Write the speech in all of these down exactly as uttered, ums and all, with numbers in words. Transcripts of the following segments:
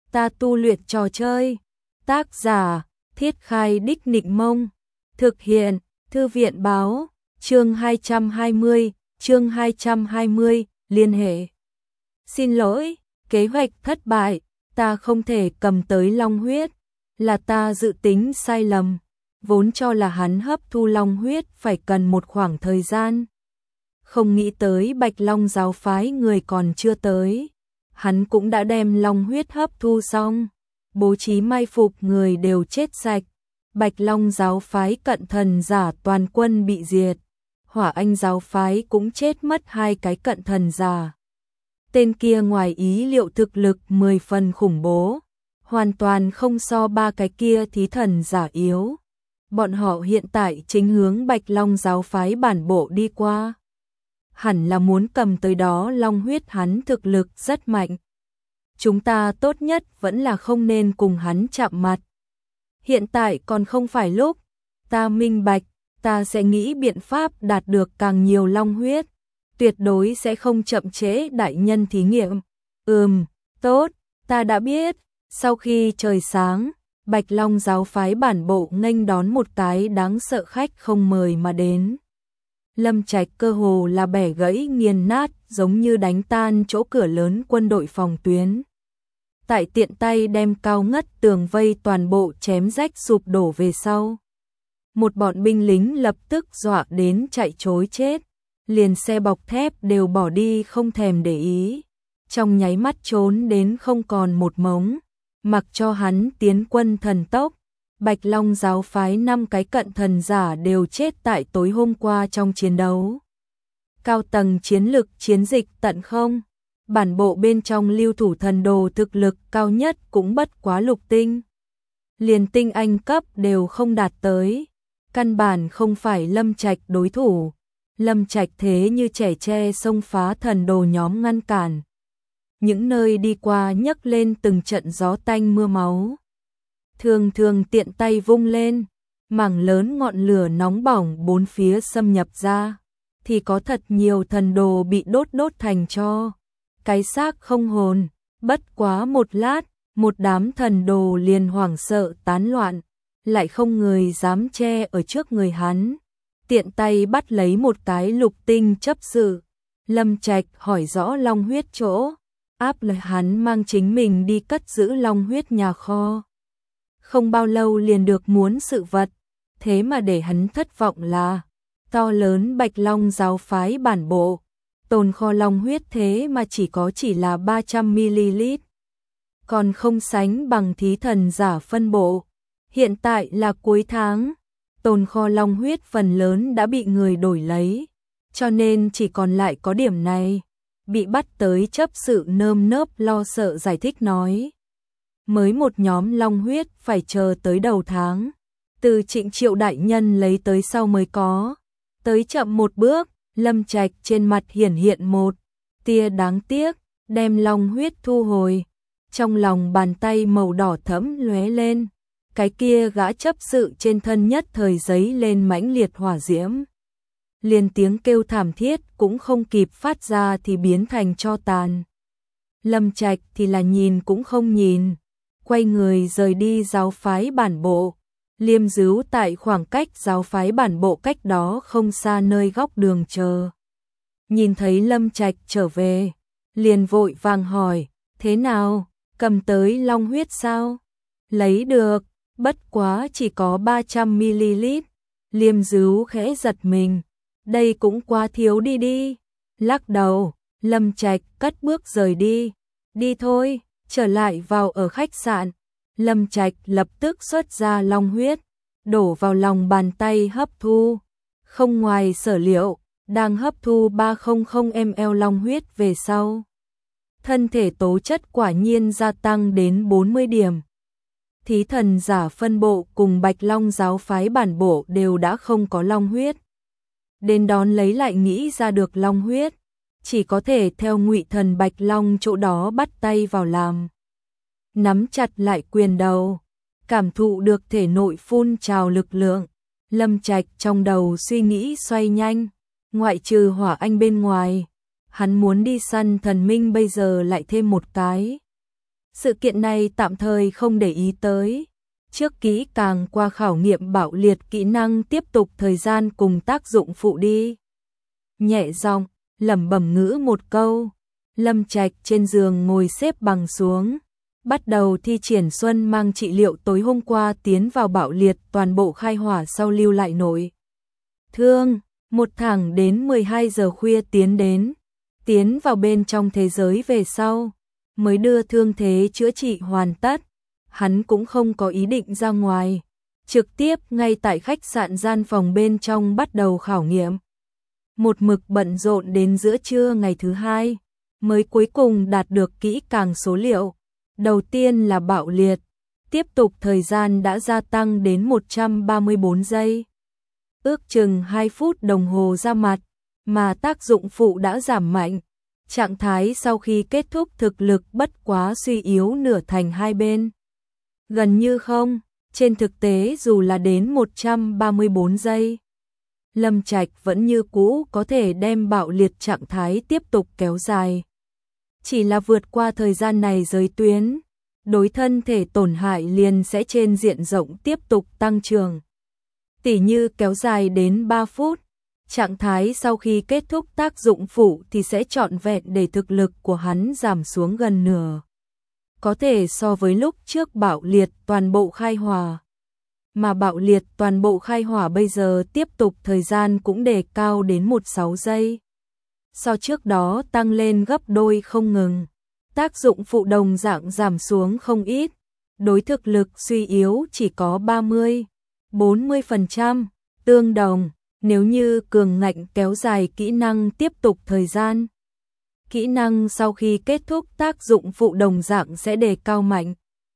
ta tu luyện trò chơi. Tác giả, Thiết Khai Đích Nịnh Mông. Thực hiện, Thư viện Báo. Chương hai trăm hai mươi, chương hai trăm hai mươi, liên hệ. Xin lỗi, kế hoạch thất bại, ta không thể cầm tới long huyết, là ta dự tính sai lầm, vốn cho là hắn hấp thu long huyết phải cần một khoảng thời gian. Không nghĩ tới Bạch Long giáo phái người còn chưa tới, hắn cũng đã đem long huyết hấp thu xong, bố trí mai phục người đều chết sạch. Bạch Long giáo phái cận thần giả toàn quân bị diệt, Hỏa Anh giáo phái cũng chết mất hai cái cận thần giả. Tên kia ngoài ý liệu thực lực mười phần khủng bố, hoàn toàn không so ba cái kia thí thần giả yếu. Bọn họ hiện tại chính hướng Bạch Long giáo phái bản bộ đi qua. Hẳn là muốn cầm tới đó long huyết, hắn thực lực rất mạnh. Chúng ta tốt nhất vẫn là không nên cùng hắn chạm mặt. Hiện tại còn không phải lúc, ta minh bạch, ta sẽ nghĩ biện pháp đạt được càng nhiều long huyết. Tuyệt đối sẽ không chậm trễ đại nhân thí nghiệm. Ừm, tốt, ta đã biết. Sau khi trời sáng, Bạch Long giáo phái bản bộ nghênh đón một cái đáng sợ khách không mời mà đến. Lâm Trạch cơ hồ là bẻ gãy nghiền nát, giống như đánh tan chỗ cửa lớn quân đội phòng tuyến. Tại tiện tay đem cao ngất tường vây toàn bộ chém rách sụp đổ về sau. Một bọn binh lính lập tức dọa đến chạy trối chết, liền xe bọc thép đều bỏ đi không thèm để ý, trong nháy mắt trốn đến không còn một mống, mặc cho hắn tiến quân thần tốc. Bạch Long giáo phái năm cái cận thần giả đều chết tại tối hôm qua trong chiến đấu. Cao tầng chiến lực chiến dịch tận không, bản bộ bên trong lưu thủ thần đồ thực lực cao nhất cũng bất quá lục tinh. Liền tinh anh cấp đều không đạt tới, căn bản không phải Lâm Trạch đối thủ. Lâm Trạch thế như trẻ tre xông phá thần đồ nhóm ngăn cản. Những nơi đi qua nhấc lên từng trận gió tanh mưa máu. Thường thường tiện tay vung lên, mảng lớn ngọn lửa nóng bỏng bốn phía xâm nhập ra, thì có thật nhiều thần đồ bị đốt đốt thành tro. Cái xác không hồn, bất quá một lát, một đám thần đồ liền hoảng sợ tán loạn, lại không người dám che ở trước người hắn. Tiện tay bắt lấy một cái lục tinh chấp sự. Lâm Trạch hỏi rõ long huyết chỗ, áp lời hắn mang chính mình đi cất giữ long huyết nhà kho. Không bao lâu liền được muốn sự vật, thế mà để hắn thất vọng là to lớn Bạch Long giáo phái bản bộ, tồn kho long huyết thế mà chỉ có chỉ là ba trăm mi li lít, còn không sánh bằng thí thần giả phân bộ. Hiện tại là cuối tháng, tồn kho long huyết phần lớn đã bị người đổi lấy, cho nên chỉ còn lại có điểm này. Bị bắt tới chấp sự nơm nớp lo sợ giải thích nói, mới một nhóm long huyết phải chờ tới đầu tháng, từ Trịnh Triệu đại nhân lấy tới sau mới có, tới chậm một bước. Lâm Trạch trên mặt hiển hiện một tia đáng tiếc, đem long huyết thu hồi, trong lòng bàn tay màu đỏ thẫm lóe lên. Cái kia gã chấp sự trên thân nhất thời giấy lên mãnh liệt hỏa diễm. Liền tiếng kêu thảm thiết cũng không kịp phát ra thì biến thành tro tàn. Lâm Trạch thì là nhìn cũng không nhìn, quay người rời đi giáo phái bản bộ, liêm dứu tại khoảng cách giáo phái bản bộ cách đó không xa nơi góc đường chờ. Nhìn thấy Lâm Trạch trở về, liền vội vàng hỏi, thế nào, cầm tới long huyết sao? Lấy được. Bất quá chỉ có ba trăm mi li lít. Liêm dứu khẽ giật mình, đây cũng quá thiếu đi đi. Lắc đầu, Lâm Trạch cất bước rời đi. Đi thôi, trở lại vào ở khách sạn. Lâm Trạch lập tức xuất ra long huyết, đổ vào lòng bàn tay hấp thu. Không ngoài sở liệu, đang hấp thu ba trăm mi li lít long huyết về sau, thân thể tố chất quả nhiên gia tăng đến bốn mươi điểm. Thí thần giả phân bộ cùng Bạch Long giáo phái bản bộ đều đã không có long huyết. Đến đón lấy lại nghĩ ra được long huyết, chỉ có thể theo Ngụy thần Bạch Long chỗ đó bắt tay vào làm. Nắm chặt lại quyền đầu, cảm thụ được thể nội phun trào lực lượng. Lâm Trạch trong đầu suy nghĩ xoay nhanh, ngoại trừ Hỏa Anh bên ngoài, hắn muốn đi săn thần minh bây giờ lại thêm một cái. Sự kiện này tạm thời không để ý tới. Trước kỹ càng qua khảo nghiệm bạo liệt kỹ năng tiếp tục thời gian cùng tác dụng phụ đi. Nhẹ giọng, lẩm bẩm ngữ một câu. Lâm Trạch trên giường ngồi xếp bằng xuống. Bắt đầu thi triển Xuân mang trị liệu tối hôm qua tiến vào bạo liệt toàn bộ khai hỏa sau lưu lại nội thương. Một thẳng đến mười hai giờ khuya tiến đến. Tiến vào bên trong thế giới về sau. Mới đưa thương thế chữa trị hoàn tất. Hắn cũng không có ý định ra ngoài. Trực tiếp ngay tại khách sạn gian phòng bên trong bắt đầu khảo nghiệm. Một mực bận rộn đến giữa trưa ngày thứ hai. Mới cuối cùng đạt được kỹ càng số liệu. Đầu tiên là bạo liệt. Tiếp tục thời gian đã gia tăng đến một trăm ba mươi tư giây. Ước chừng hai phút đồng hồ ra mặt. Mà tác dụng phụ đã giảm mạnh. Trạng thái sau khi kết thúc thực lực bất quá suy yếu nửa thành hai bên. Gần như không, trên thực tế dù là đến một trăm ba mươi tư giây. Lâm Trạch vẫn như cũ có thể đem bạo liệt trạng thái tiếp tục kéo dài. Chỉ là vượt qua thời gian này giới tuyến, đối thân thể tổn hại liền sẽ trên diện rộng tiếp tục tăng trưởng. Tỉ như kéo dài đến ba phút, trạng thái sau khi kết thúc tác dụng phụ thì sẽ trọn vẹn để thực lực của hắn giảm xuống gần nửa. Có thể so với lúc trước bạo liệt toàn bộ khai hỏa. Mà bạo liệt toàn bộ khai hỏa bây giờ tiếp tục thời gian cũng đề cao đến mười sáu giây. So trước đó tăng lên gấp đôi không ngừng. Tác dụng phụ đồng dạng giảm xuống không ít. Đối thực lực suy yếu chỉ có ba mươi, bốn mươi phần trăm, tương đồng. Nếu như cường ngạnh kéo dài kỹ năng tiếp tục thời gian. Kỹ năng sau khi kết thúc tác dụng phụ đồng dạng sẽ đề cao mạnh.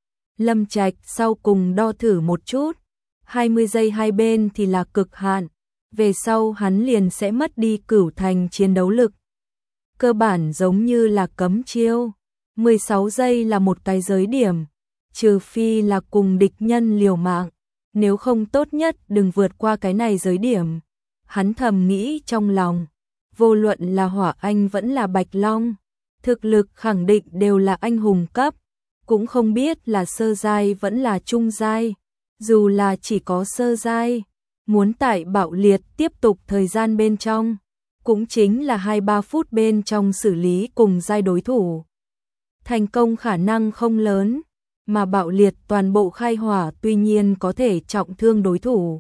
Lâm Trạch sau cùng đo thử một chút. hai mươi giây hai bên thì là cực hạn. Về sau hắn liền sẽ mất đi cửu thành chiến đấu lực. Cơ bản giống như là cấm chiêu. mười sáu giây là một cái giới điểm. Trừ phi là cùng địch nhân liều mạng. Nếu không tốt nhất đừng vượt qua cái này giới điểm. Hắn thầm nghĩ trong lòng. Vô luận là Hỏa Anh vẫn là Bạch Long. Thực lực khẳng định đều là anh hùng cấp. Cũng không biết là sơ giai vẫn là trung giai. Dù là chỉ có sơ giai. Muốn tại bạo liệt tiếp tục thời gian bên trong. Cũng chính là hai ba phút bên trong xử lý cùng giai đối thủ. Thành công khả năng không lớn. Mà bạo liệt toàn bộ khai hỏa tuy nhiên có thể trọng thương đối thủ.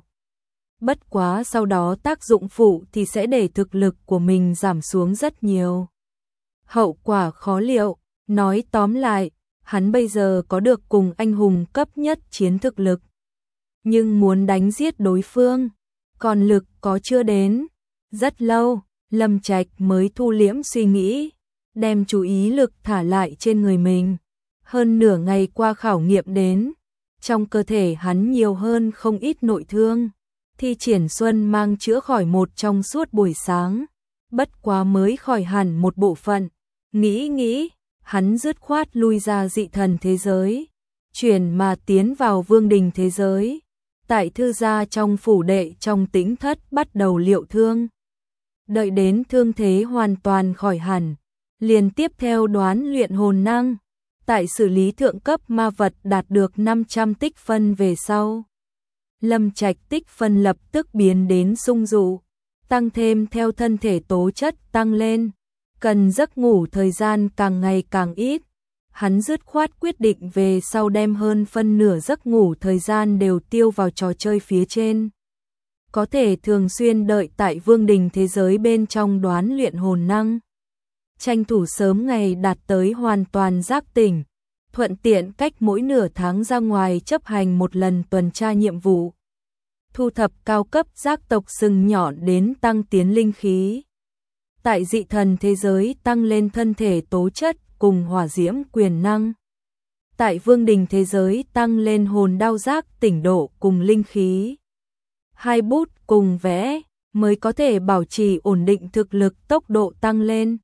Bất quá sau đó tác dụng phụ thì sẽ để thực lực của mình giảm xuống rất nhiều. Hậu quả khó liệu, nói tóm lại, hắn bây giờ có được cùng anh hùng cấp nhất chiến thực lực. Nhưng muốn đánh giết đối phương, còn lực có chưa đến. Rất lâu, Lâm Trạch mới thu liễm suy nghĩ, đem chú ý lực thả lại trên người mình. Hơn nửa ngày qua khảo nghiệm đến, trong cơ thể hắn nhiều hơn không ít nội thương. Thi triển Xuân mang chữa khỏi một trong suốt buổi sáng, bất quá mới khỏi hẳn một bộ phận. Nghĩ nghĩ, hắn dứt khoát lui ra dị thần thế giới, chuyển mà tiến vào vương đình thế giới. Tại thư gia trong phủ đệ trong tĩnh thất bắt đầu liệu thương. Đợi đến thương thế hoàn toàn khỏi hẳn, liền tiếp theo đoán luyện hồn năng. Tại xử lý thượng cấp ma vật đạt được năm trăm tích phân về sau. Lâm Trạch tích phân lập tức biến đến sung dụ, tăng thêm theo thân thể tố chất tăng lên, cần giấc ngủ thời gian càng ngày càng ít. Hắn dứt khoát quyết định về sau đem hơn phân nửa giấc ngủ thời gian đều tiêu vào trò chơi phía trên. Có thể thường xuyên đợi tại vương đình thế giới bên trong đoán luyện hồn năng. Tranh thủ sớm ngày đạt tới hoàn toàn giác tỉnh. Thuận tiện cách mỗi nửa tháng ra ngoài chấp hành một lần tuần tra nhiệm vụ. Thu thập cao cấp giác tộc sừng nhọn đến tăng tiến linh khí. Tại dị thần thế giới tăng lên thân thể tố chất cùng hỏa diễm quyền năng. Tại vương đình thế giới tăng lên hồn đao giác tỉnh độ cùng linh khí. Hai bút cùng vẽ mới có thể bảo trì ổn định thực lực tốc độ tăng lên.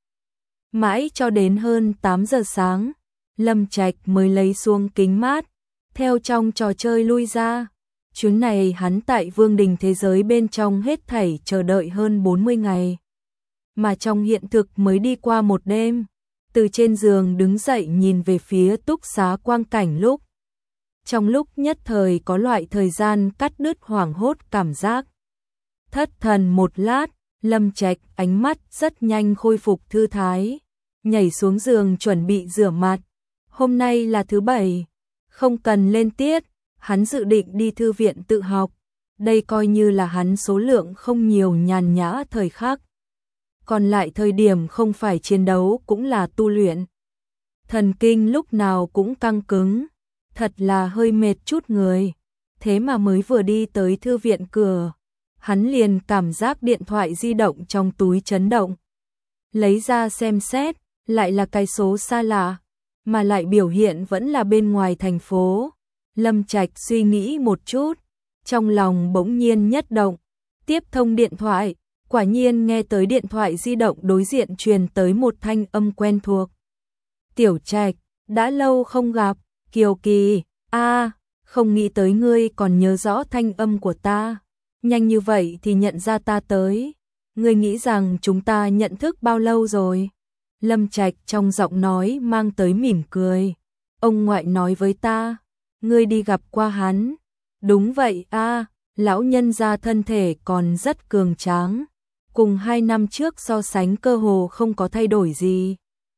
Mãi cho đến hơn tám giờ sáng. Lâm Trạch mới lấy xuống kính mát, theo trong trò chơi lui ra. Chuyến này hắn tại vương đình thế giới bên trong hết thảy chờ đợi hơn bốn mươi ngày. Mà trong hiện thực mới đi qua một đêm. từ trên giường đứng dậy nhìn về phía túc xá quang cảnh lúc. Trong lúc nhất thời có loại thời gian cắt đứt hoảng hốt cảm giác. Thất thần một lát, Lâm Trạch ánh mắt rất nhanh khôi phục thư thái, nhảy xuống giường chuẩn bị rửa mặt. Hôm nay là thứ bảy, không cần lên tiết, hắn dự định đi thư viện tự học. Đây coi như là hắn số lượng không nhiều nhàn nhã thời khắc. Còn lại thời điểm không phải chiến đấu cũng là tu luyện. Thần kinh lúc nào cũng căng cứng, thật là hơi mệt chút người. Thế mà mới vừa đi tới thư viện cửa, hắn liền cảm giác điện thoại di động trong túi chấn động. Lấy ra xem xét, lại là cái số xa lạ, mà lại biểu hiện vẫn là bên ngoài thành phố. Lâm Trạch suy nghĩ một chút, trong lòng bỗng nhiên nhất động, tiếp thông điện thoại, quả nhiên nghe tới điện thoại di động đối diện truyền tới một thanh âm quen thuộc. Tiểu Trạch, đã lâu không gặp, Kiều Kỳ, a, không nghĩ tới ngươi còn nhớ rõ thanh âm của ta, nhanh như vậy thì nhận ra ta tới, ngươi nghĩ rằng chúng ta nhận thức bao lâu rồi? Lâm Trạch trong giọng nói mang tới mỉm cười, ông ngoại nói với ta, ngươi đi gặp qua hắn. Đúng vậy a, lão nhân gia thân thể còn rất cường tráng, cùng hai năm trước so sánh cơ hồ không có thay đổi gì.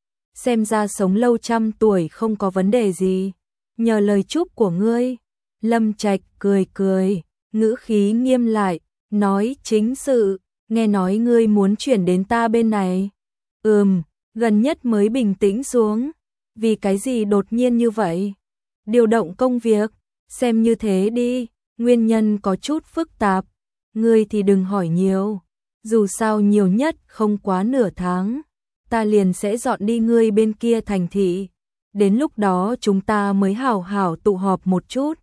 Xem ra sống lâu trăm tuổi không có vấn đề gì, nhờ lời chúc của ngươi. Lâm Trạch cười cười, ngữ khí nghiêm lại, nói chính sự, nghe nói ngươi muốn chuyển đến ta bên này. Ừm, gần nhất mới bình tĩnh xuống, vì cái gì đột nhiên như vậy? Điều động công việc, xem như thế đi, nguyên nhân có chút phức tạp, ngươi thì đừng hỏi nhiều, dù sao nhiều nhất không quá nửa tháng, ta liền sẽ dọn đi ngươi bên kia thành thị, đến lúc đó chúng ta mới hảo hảo tụ họp một chút.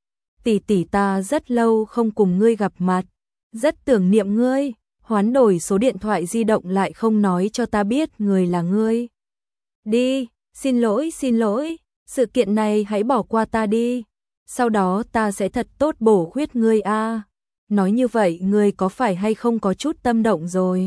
Tỷ tỷ ta rất lâu không cùng ngươi gặp mặt, rất tưởng niệm ngươi, hoán đổi số điện thoại di động lại không nói cho ta biết người là ngươi. Đi, xin lỗi xin lỗi, sự kiện này hãy bỏ qua ta đi, sau đó ta sẽ thật tốt bổ khuyết ngươi a. Nói như vậy ngươi có phải hay không có chút tâm động rồi?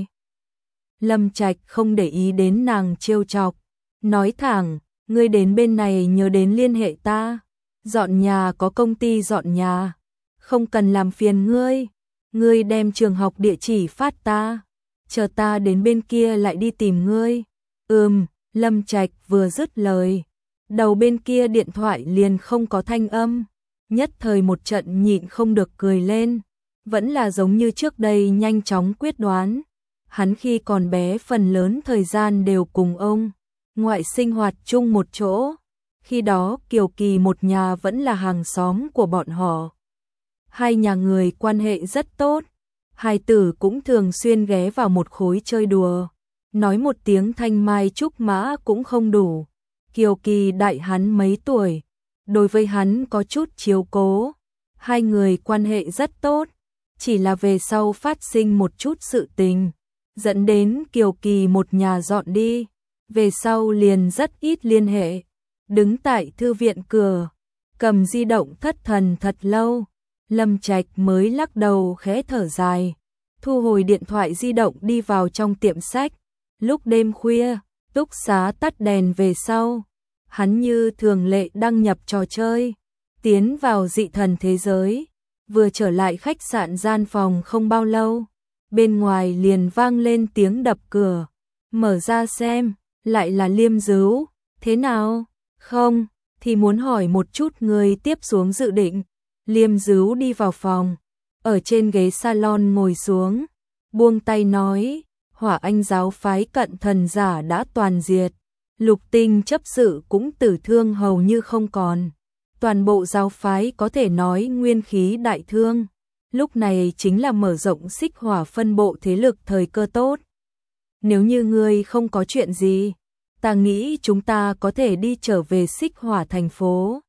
Lâm Trạch không để ý đến nàng trêu chọc, nói thẳng, ngươi đến bên này nhớ đến liên hệ ta, dọn nhà có công ty dọn nhà, không cần làm phiền ngươi, ngươi đem trường học địa chỉ phát ta, chờ ta đến bên kia lại đi tìm ngươi. Ừm, Lâm Trạch vừa dứt lời, đầu bên kia điện thoại liền không có thanh âm, nhất thời một trận nhịn không được cười lên, vẫn là giống như trước đây nhanh chóng quyết đoán. Hắn khi còn bé phần lớn thời gian đều cùng ông ngoại sinh hoạt chung một chỗ, khi đó Kiều Kỳ một nhà vẫn là hàng xóm của bọn họ. Hai nhà người quan hệ rất tốt, hai tử cũng thường xuyên ghé vào một khối chơi đùa, nói một tiếng thanh mai trúc mã cũng không đủ. Kiều Kỳ đại hắn mấy tuổi, đối với hắn có chút chiếu cố, hai người quan hệ rất tốt, chỉ là về sau phát sinh một chút sự tình, dẫn đến Kiều Kỳ một nhà dọn đi, về sau liền rất ít liên hệ. Đứng tại thư viện cửa, cầm di động thất thần thật lâu, Lâm Trạch mới lắc đầu khẽ thở dài, thu hồi điện thoại di động đi vào trong tiệm sách. Lúc đêm khuya, túc xá tắt đèn về sau, hắn như thường lệ đăng nhập trò chơi, tiến vào dị thần thế giới, vừa trở lại khách sạn gian phòng không bao lâu, bên ngoài liền vang lên tiếng đập cửa, mở ra xem, lại là Liêm Dứu. Thế nào? Không, thì muốn hỏi một chút người tiếp xuống dự định. Liêm Dứu đi vào phòng, ở trên ghế salon ngồi xuống, buông tay nói, Hỏa Anh giáo phái cận thần giả đã toàn diệt, Lục Tinh chấp sự cũng tử thương hầu như không còn, toàn bộ giáo phái có thể nói nguyên khí đại thương, lúc này chính là mở rộng Xích Hỏa phân bộ thế lực thời cơ tốt. Nếu như ngươi không có chuyện gì, ta nghĩ chúng ta có thể đi trở về Xích Hỏa thành phố.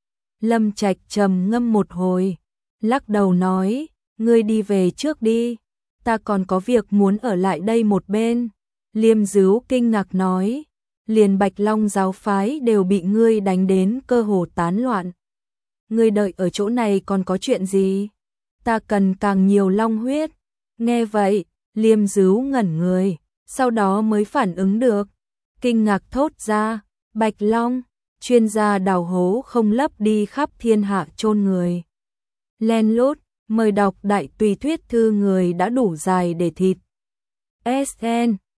Lâm Trạch trầm ngâm một hồi, lắc đầu nói, ngươi đi về trước đi, ta còn có việc muốn ở lại đây một bên. Liêm Dứu kinh ngạc nói, liền Bạch Long giáo phái đều bị ngươi đánh đến cơ hồ tán loạn. Ngươi đợi ở chỗ này còn có chuyện gì? Ta cần càng nhiều long huyết. Nghe vậy, Liêm Dứu ngẩn người, sau đó mới phản ứng được. kinh ngạc thốt ra, Bạch Long, chuyên gia đào hố không lấp đi khắp thiên hạ chôn người. Len lút, mời đọc đại tùy thuyết thư người đã đủ dài để thịt. ét en